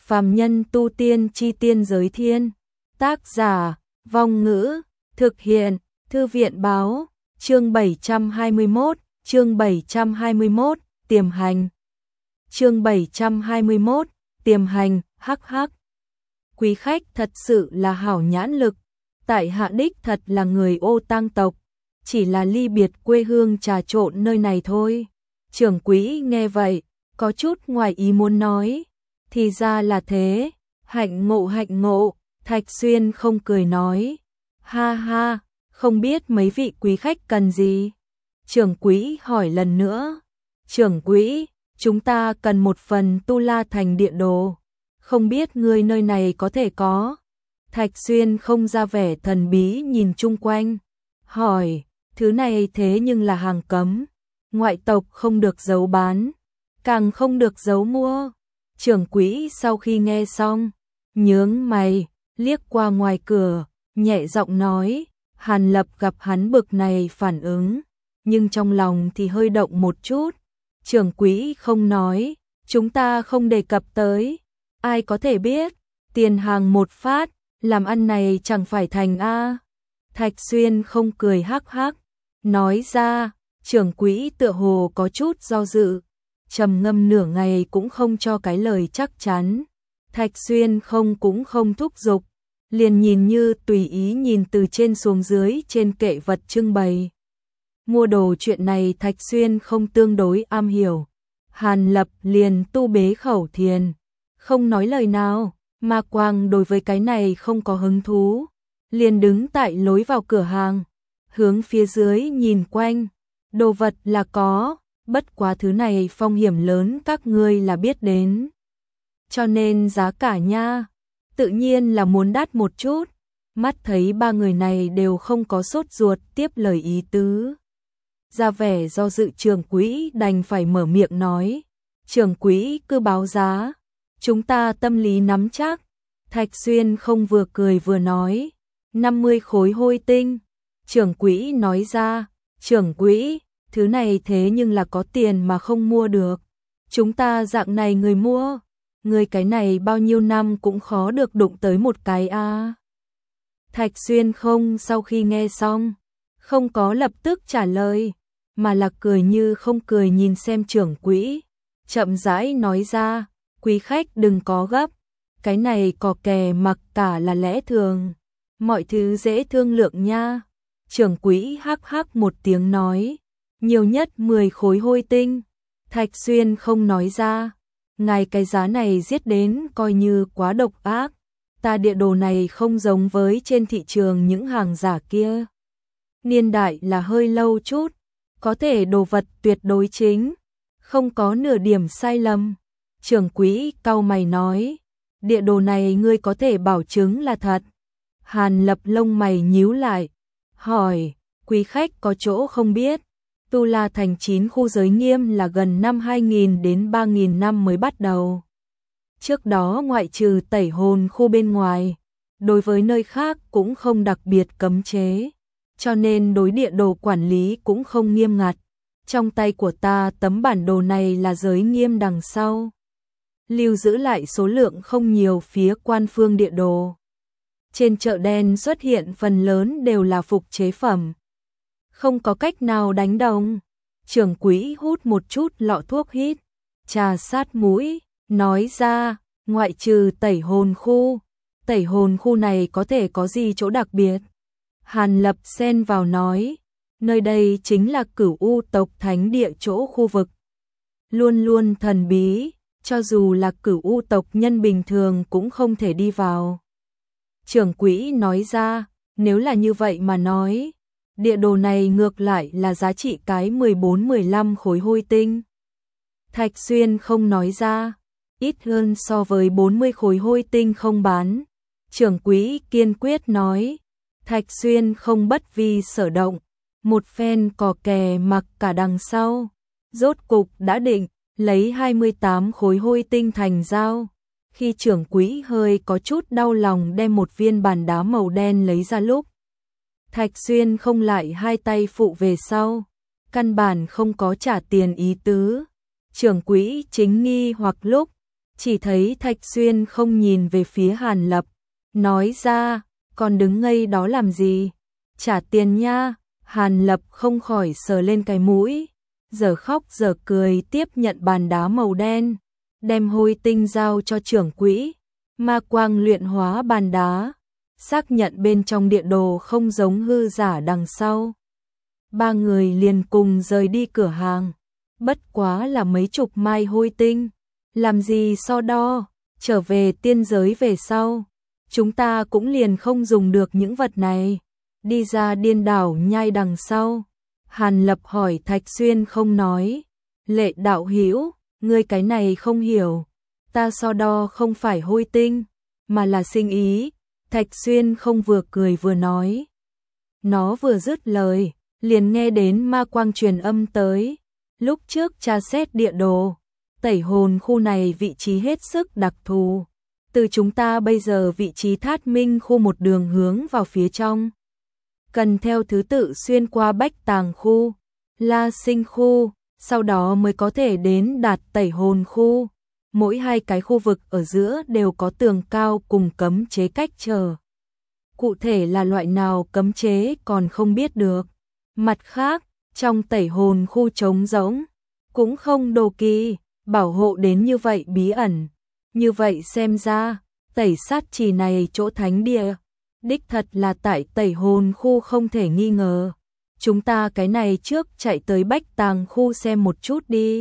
Phàm nhân tu tiên chi tiên giới thiên. Tác giả, Vong Ngữ, thực hiện, Thư viện báo, chương 721, tiềm hành. Chương 721, tiềm hành, hắc hắc. Quý khách thật sự là hảo nhãn lực, tại hạ đích thật là người Ô Tang tộc, chỉ là ly biệt quê hương trà trộn nơi này thôi. Trưởng quỹ nghe vậy, có chút ngoài ý muốn nói, thì ra là thế, hạnh ngộ, Thạch Xuyên không cười nói, ha ha, không biết mấy vị quý khách cần gì. Trưởng quỹ hỏi lần nữa, trưởng quỹ, chúng ta cần một phần Tu La Thành địa đồ, không biết người nơi này có thể có. Thạch Xuyên không ra vẻ thần bí nhìn chung quanh, hỏi, thứ này thế nhưng là hàng cấm, ngoại tộc không được giấu bán, càng không được giấu mua. Trưởng quỹ sau khi nghe xong, nhướng mày, liếc qua ngoài cửa, nhẹ giọng nói, Hàn Lập gặp hắn bực này phản ứng, nhưng trong lòng thì hơi động một chút. Trưởng quỹ không nói, chúng ta không đề cập tới, ai có thể biết, tiền hàng một phát, làm ăn này chẳng phải thành a. Thạch Xuyên không cười hắc hắc, nói ra, trưởng quỹ tựa hồ có chút do dự, trầm ngâm nửa ngày cũng không cho cái lời chắc chắn. Thạch Xuyên cũng không thúc giục, liền nhìn như tùy ý nhìn từ trên xuống dưới trên kệ vật trưng bày. Mua đồ chuyện này Thạch Xuyên không tương đối am hiểu. Hàn Lập liền tu bế khẩu thiền, không nói lời nào, mà Quang đối với cái này không có hứng thú, liền đứng tại lối vào cửa hàng, hướng phía dưới nhìn quanh, đồ vật là có, bất quá thứ này phong hiểm lớn các ngươi là biết đến. Cho nên giá cả nha, tự nhiên là muốn đắt một chút, mắt thấy ba người này đều không có sốt ruột tiếp lời ý tứ. Ra vẻ do dự trưởng quỹ đành phải mở miệng nói, trưởng quỹ cứ báo giá, chúng ta tâm lý nắm chắc. Thạch Xuyên không vừa cười vừa nói, 50 khối hôi tinh. Trưởng quỹ nói ra, trưởng quỹ, thứ này thế nhưng là có tiền mà không mua được. Chúng ta dạng này người mua, người cái này bao nhiêu năm cũng khó được đụng tới một cái a. Thạch Xuyên sau khi nghe xong, không có lập tức trả lời, mà là cười như không cười nhìn xem trưởng quỹ, chậm rãi nói ra, quý khách đừng có gấp, cái này cò kè mặc cả là lẽ thường, mọi thứ dễ thương lượng nha. Trưởng quỹ hắc hắc một tiếng nói, nhiều nhất 10 khối hôi tinh. Thạch Xuyên không nói ra, ngài cái giá này giết đến coi như quá độc ác, ta địa đồ này không giống với trên thị trường những hàng giả kia. Niên đại là hơi lâu chút, có thể đồ vật tuyệt đối chính, không có nửa điểm sai lầm. Trưởng quỹ cau mày nói, địa đồ này ngươi có thể bảo chứng là thật. Hàn Lập lông mày nhíu lại, hỏi, quý khách có chỗ không biết, Tu La Thành 9 khu giới nghiêm là gần năm 2000 đến 3000 năm mới bắt đầu. Trước đó ngoại trừ Tẩy Hồn khu bên ngoài, đối với nơi khác cũng không đặc biệt cấm chế, cho nên đối địa đồ quản lý cũng không nghiêm ngặt. Trong tay của ta tấm bản đồ này là giới nghiêm đằng sau, lưu giữ lại số lượng không nhiều phía quan phương địa đồ. Trên chợ đen xuất hiện phần lớn đều là phục chế phẩm, không có cách nào đánh đồng. Trưởng quỹ hút một chút lọ thuốc hít, trà sát mũi, nói ra, ngoại trừ Tẩy Hồn khu này có thể có gì chỗ đặc biệt. Hàn Lập xen vào nói, nơi đây chính là Cửu U tộc thánh địa chỗ khu vực, luôn luôn thần bí, cho dù là Cửu U tộc nhân bình thường cũng không thể đi vào. Trưởng quỹ nói ra, nếu là như vậy mà nói, địa đồ này ngược lại là giá trị cái 14-15 khối hôi tinh. Thạch Xuyên không nói ra, ít hơn so với 40 khối hôi tinh không bán. Trưởng quỹ kiên quyết nói, Thạch Xuyên không bất vi sở động, một phen cò kè mặc cả đằng sau, rốt cục đã định, lấy 28 khối hôi tinh thành giao. Khi trưởng quỹ hơi có chút đau lòng đem một viên bàn đá màu đen lấy ra lúc, Thạch Xuyên không lại hai tay phụ về sau, căn bản không có trả tiền ý tứ. Trưởng quỹ chính nghi hoặc lúc, chỉ thấy Thạch Xuyên không nhìn về phía Hàn Lập, nói ra, còn đứng ngây đó làm gì, trả tiền nha. Hàn Lập không khỏi sờ lên cái mũi, giờ khóc giờ cười tiếp nhận bàn đá màu đen, đem hôi tinh giao cho trưởng quỹ, ma quang luyện hóa bàn đá, xác nhận bên trong địa đồ không giống hư giả đằng sau. Ba người liền cùng rời đi cửa hàng, bất quá là mấy chục mai hôi tinh, làm gì so đo, trở về tiên giới về sau, chúng ta cũng liền không dùng được những vật này. Đi ra điên đảo nhai đằng sau, Hàn Lập hỏi Thạch Xuyên không nói, Lệ đạo hữu, ngươi cái này không hiểu, ta so đo không phải hôi tinh, mà là sinh ý. Thạch Xuyên không vừa cười vừa nói. Nó vừa dứt lời, liền nghe đến ma quang truyền âm tới. Lúc trước tra xét địa đồ, tẩy hồn khu này vị trí hết sức đặc thù. Từ chúng ta bây giờ vị trí Thát Minh khu một đường hướng vào phía trong. Cần theo thứ tự xuyên qua Bách Tàng khu, La Sinh khu, sau đó mới có thể đến đạt tẩy hồn khu. Mỗi hai cái khu vực ở giữa đều có tường cao cùng cấm chế cách trở. Cụ thể là loại nào cấm chế còn không biết được. Mặt khác, trong tẩy hồn khu trống rỗng, cũng không đồ kỳ, bảo hộ đến như vậy bí ẩn. Như vậy xem ra, tẩy sát trì này chỗ thánh địa, đích thật là tại tẩy hồn khu không thể nghi ngờ. Chúng ta cái này trước chạy tới Bách Tàng khu xem một chút đi.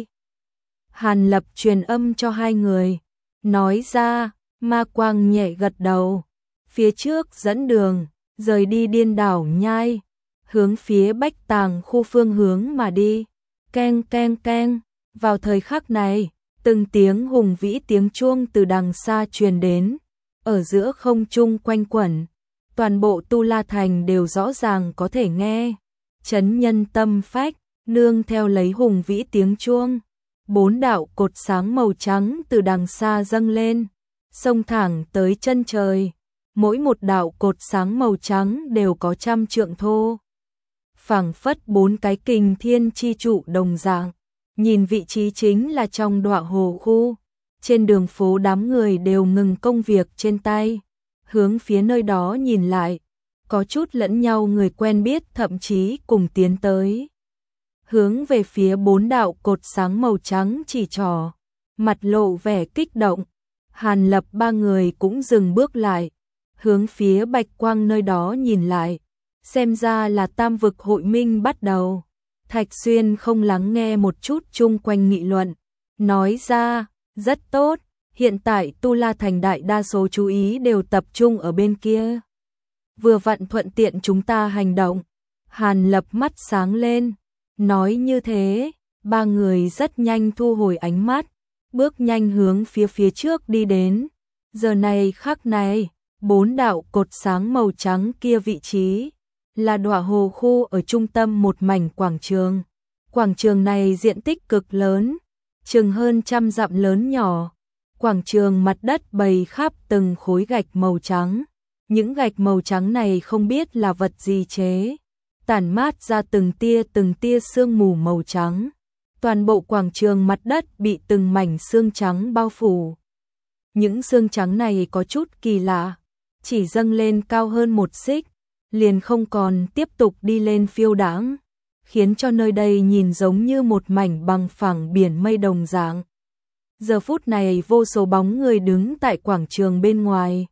Hàn Lập truyền âm cho hai người, nói ra, ma quang nhẹ gật đầu, phía trước dẫn đường, rời đi điên đảo nhai, hướng phía Bách Tàng khu phương hướng mà đi. Keng keng keng, vào thời khắc này, từng tiếng hùng vĩ tiếng chuông từ đằng xa truyền đến, ở giữa không trung quanh quẩn, toàn bộ Tu La Thành đều rõ ràng có thể nghe, chấn nhân tâm phách, nương theo lấy hùng vĩ tiếng chuông. 4 đạo cột sáng màu trắng từ đằng xa dâng lên, xông thẳng tới chân trời. Mỗi một đạo cột sáng màu trắng đều có 100 trượng thô. Phảng phất 4 cái kình thiên chi trụ đồng dạng. Nhìn vị trí chính là trong đọa hồ khu. Trên đường phố đám người đều ngừng công việc trên tay, hướng phía nơi đó nhìn lại. Có chút lẫn nhau người quen biết thậm chí cùng tiến tới. Hướng về phía 4 đạo cột sáng màu trắng chỉ trỏ, mặt lộ vẻ kích động. Hàn Lập ba người cũng dừng bước lại, hướng phía bạch quang nơi đó nhìn lại, xem ra là tam vực hội minh bắt đầu. Thạch Xuyên không lắng nghe một chút chung quanh nghị luận, nói ra, rất tốt, hiện tại Tu La Thành đại đa số chú ý đều tập trung ở bên kia. Vừa vặn thuận tiện chúng ta hành động. Hàn Lập mắt sáng lên, nói như thế, ba người rất nhanh thu hồi ánh mắt, bước nhanh hướng phía trước đi đến. Giờ này khắc này, 4 đạo cột sáng màu trắng kia vị trí là đọa hồ khu ở trung tâm một mảnh quảng trường. Quảng trường này diện tích cực lớn, chừng hơn 100 dặm lớn nhỏ. Quảng trường mặt đất bày khắp từng khối gạch màu trắng. Những gạch màu trắng này không biết là vật gì chế, tản mát ra từng tia sương mù màu trắng. Toàn bộ quảng trường mặt đất bị từng mảnh sương trắng bao phủ. Những sương trắng này có chút kỳ lạ, chỉ dâng lên cao hơn 1 xích, liền không còn tiếp tục đi lên phiêu đãng, khiến cho nơi đây nhìn giống như một mảnh bằng phẳng biển mây đồng dạng. Giờ phút này vô số bóng người đứng tại quảng trường bên ngoài.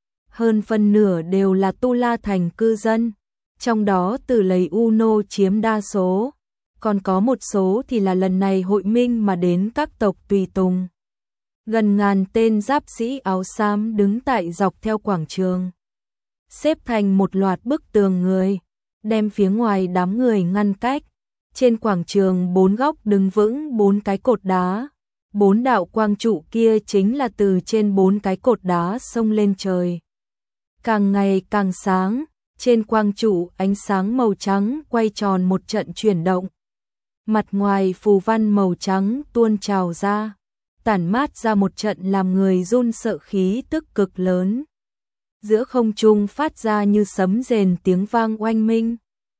Hơn phân nửa đều là Tu La Thành cư dân, trong đó Tử Lầy U Nô chiếm đa số, còn có một số thì là lần này hội minh mà đến các tộc tùy tùng. Gần ngàn tên giáp sĩ áo xám đứng tại dọc theo quảng trường, xếp thành một loạt bức tường người, đem phía ngoài đám người ngăn cách. Trên quảng trường 4 góc đứng vững 4 cái cột đá, 4 đạo quang trụ kia chính là từ trên 4 cái cột đá xông lên trời. Càng ngày càng sáng, trên quang trụ ánh sáng màu trắng quay tròn một trận chuyển động. Mặt ngoài phù văn màu trắng tuôn trào ra, tản mát ra một trận làm người run sợ khí tức cực lớn. Giữa không trung phát ra như sấm rền tiếng vang oanh minh.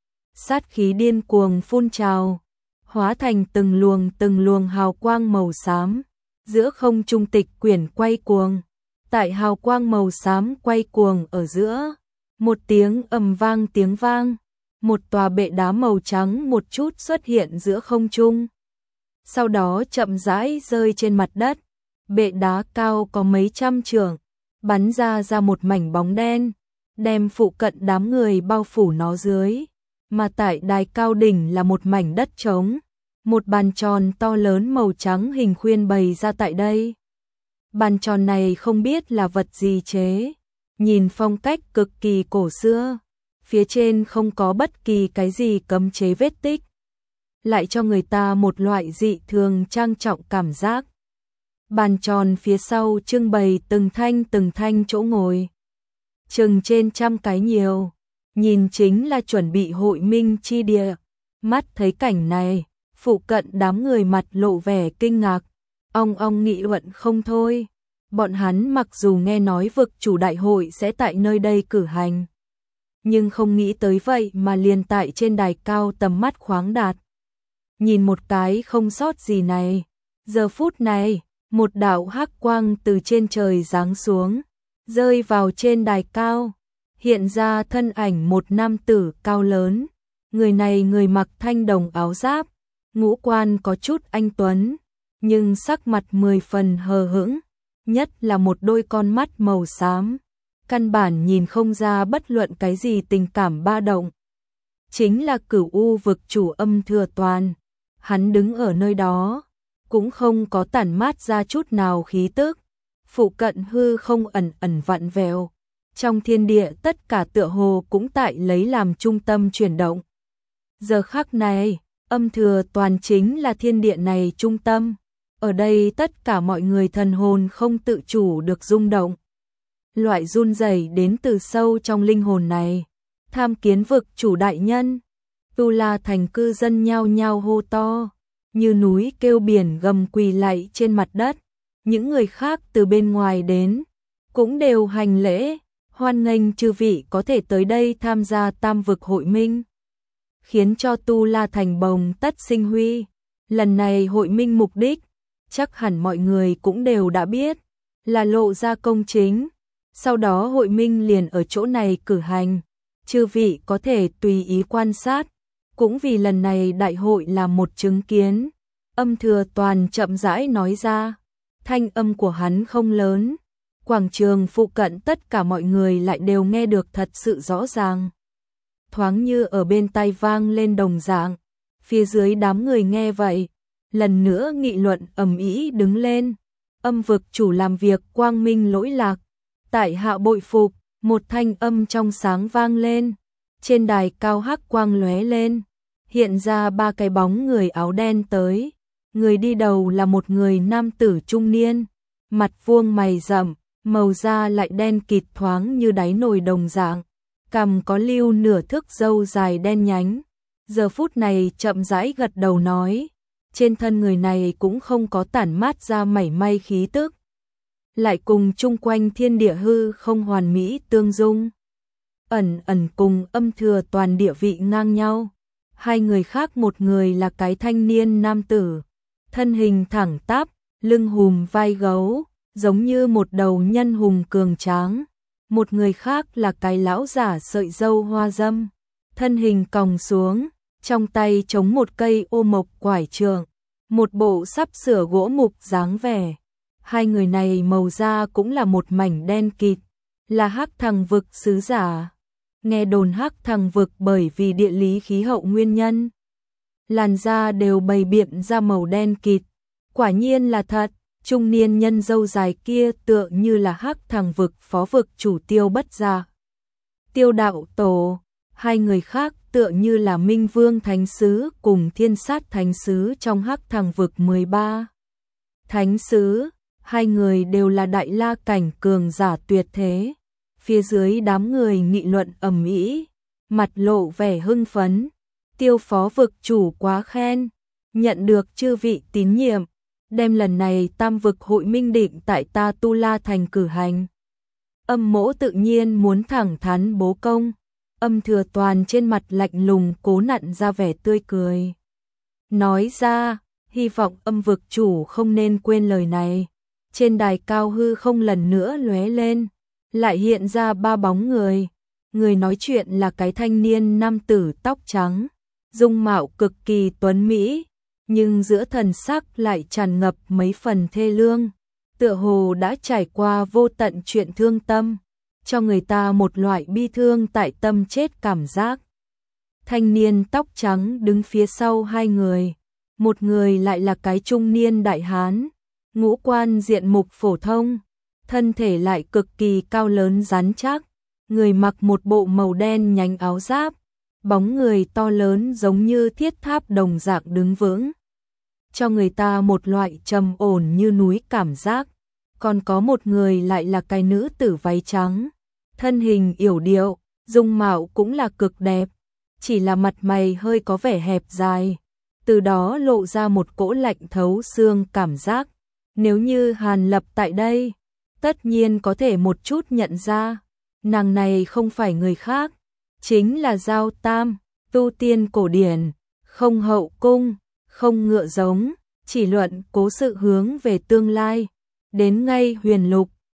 Sát khí điên cuồng phun trào, hóa thành từng luồng hào quang màu xám, giữa không trung tịch quyển quay cuồng, tại hào quang màu xám quay cuồng ở giữa, một tiếng ầm vang tiếng vang, một tòa bệ đá màu trắng một chút xuất hiện giữa không trung. Sau đó chậm rãi rơi trên mặt đất, bệ đá cao có mấy trăm trượng, bắn ra một mảnh bóng đen, đem phụ cận đám người bao phủ nó dưới, mà tại đài cao đỉnh là một mảnh đất trống, một bàn tròn to lớn màu trắng hình khuyên bày ra tại đây. Bàn tròn này không biết là vật gì chế, nhìn phong cách cực kỳ cổ xưa, phía trên không có bất kỳ cái gì cấm chế vết tích, lại cho người ta một loại dị thường trang trọng cảm giác. Bàn tròn phía sau trưng bày từng thanh chỗ ngồi, chừng trên trăm cái nhiều, nhìn chính là chuẩn bị hội minh chi địa. Mắt thấy cảnh này, phụ cận đám người mặt lộ vẻ kinh ngạc, ong nghị luận không thôi. Bọn hắn mặc dù nghe nói vực chủ đại hội sẽ tại nơi đây cử hành, nhưng không nghĩ tới vậy mà liền tại trên đài cao tầm mắt khoáng đạt. Nhìn một cái không sót gì này, giờ phút này, một đạo hắc quang từ trên trời giáng xuống, rơi vào trên đài cao, hiện ra thân ảnh một nam tử cao lớn. Người này người mặc thanh đồng áo giáp, ngũ quan có chút anh tuấn, nhưng sắc mặt 10 phần hờ hững, nhất là một đôi con mắt màu xám, căn bản nhìn không ra bất luận cái gì tình cảm ba động. Chính là Cửu U vực chủ Âm Thừa Toàn, hắn đứng ở nơi đó, cũng không có tản mát ra chút nào khí tức, phụ cận hư không ẩn ẩn vặn vẹo, trong thiên địa tất cả tựa hồ cũng tại lấy làm trung tâm chuyển động. Giờ khắc này, Âm Thừa Toàn chính là thiên địa này trung tâm, ở đây tất cả mọi người thần hồn không tự chủ được rung động. Loại run rẩy đến từ sâu trong linh hồn này, tham kiến vực chủ đại nhân. Tu La thành cư dân nhao nhao hô to, như núi kêu biển gầm quỳ lạy trên mặt đất. Những người khác từ bên ngoài đến, cũng đều hành lễ, hoan nghênh chư vị có thể tới đây tham gia tam vực hội minh, khiến cho Tu La thành bồng tất sinh huy. Lần này hội minh mục đích, chắc hẳn mọi người cũng đều đã biết, là lộ ra công chính. Sau đó hội minh liền ở chỗ này cử hành, chư vị có thể tùy ý quan sát, cũng vì lần này đại hội là một chứng kiến. Âm Thừa Toàn chậm rãi nói ra, thanh âm của hắn không lớn, quảng trường phụ cận tất cả mọi người lại đều nghe được thật sự rõ ràng, thoáng như ở bên tai vang lên đồng dạng. Phía dưới đám người nghe vậy, lần nữa nghị luận ầm ĩ đứng lên. Âm vực chủ làm việc quang minh lỗi lạc, tại hạ bội phục. Một thanh âm trong sáng vang lên, trên đài cao hắc quang lóe lên, hiện ra ba cái bóng người áo đen tới. Người đi đầu là một người nam tử trung niên, mặt vuông mày rậm, màu da lại đen kịt thoáng như đáy nồi đồng dạng, cằm có lưu nửa thước râu dài đen nhánh. Giờ phút này chậm rãi gật đầu nói, trên thân người này cũng không có tản mát ra mảy may khí tức, lại cùng chung quanh thiên địa hư không hoàn mỹ tương dung, ẩn ẩn cùng Âm Thừa Toàn địa vị ngang nhau. Hai người khác, một người là cái thanh niên nam tử, thân hình thẳng tắp, lưng hùm vai gấu, giống như một đầu nhân hùng cường tráng. Một người khác là cái lão giả sợi râu hoa dâm, thân hình còng xuống, trong tay chống một cây ô mộc quải trượng, một bộ sắp sửa gỗ mục dáng vẻ. Hai người này màu da cũng là một mảnh đen kịt, là Hắc Thằng vực sứ giả. Nghe đồn Hắc Thằng vực bởi vì địa lý khí hậu nguyên nhân, làn da đều bày biện ra màu đen kịt. Quả nhiên là thật, trung niên nhân râu dài kia tựa như là Hắc Thằng vực phó vực chủ Tiêu Bất Gia, Tiêu đạo tổ. Hai người khác tựa như là Minh Vương Thánh Sứ cùng Thiên Sát Thánh Sứ trong Hắc Thằng vực 13 Thánh Sứ. Hai người đều là đại la cảnh cường giả tuyệt thế. Phía dưới đám người nghị luận ầm ĩ, mặt lộ vẻ hưng phấn. Tiêu phó vực chủ quá khen, nhận được chư vị tín nhiệm, đem lần này tam vực hội minh định tại ta Tu La thành cử hành. Âm mỗ tự nhiên muốn thẳng thắn bố công. Âm Thừa Toàn trên mặt lạnh lùng cố nặn ra vẻ tươi cười, nói ra, hy vọng âm vực chủ không nên quên lời này. Trên đài cao hư không lần nữa lóe lên, lại hiện ra 3 bóng người. Người nói chuyện là cái thanh niên nam tử tóc trắng, dung mạo cực kỳ tuấn mỹ, nhưng giữa thần sắc lại tràn ngập mấy phần thê lương, tựa hồ đã trải qua vô tận chuyện thương tâm, cho người ta một loại bi thương tại tâm chết cảm giác. Thanh niên tóc trắng đứng phía sau hai người, một người lại là cái trung niên đại hán, ngũ quan diện mục phổ thông, thân thể lại cực kỳ cao lớn rắn chắc, người mặc một bộ màu đen nhánh áo giáp, bóng người to lớn giống như thiết tháp đồng dạng đứng vững, cho người ta một loại trầm ổn như núi cảm giác. Còn có một người lại là cái nữ tử váy trắng, thân hình yểu điệu, dung mạo cũng là cực đẹp, chỉ là mặt mày hơi có vẻ hẹp dài, từ đó lộ ra một cỗ lạnh thấu xương cảm giác. Nếu như Hàn Lập tại đây, tất nhiên có thể một chút nhận ra, nàng này không phải người khác, chính là Giao Tam, tu tiên cổ điển, không hậu cung, không ngựa giống, chỉ luận cố sự hướng về tương lai, đến ngay huyền lục,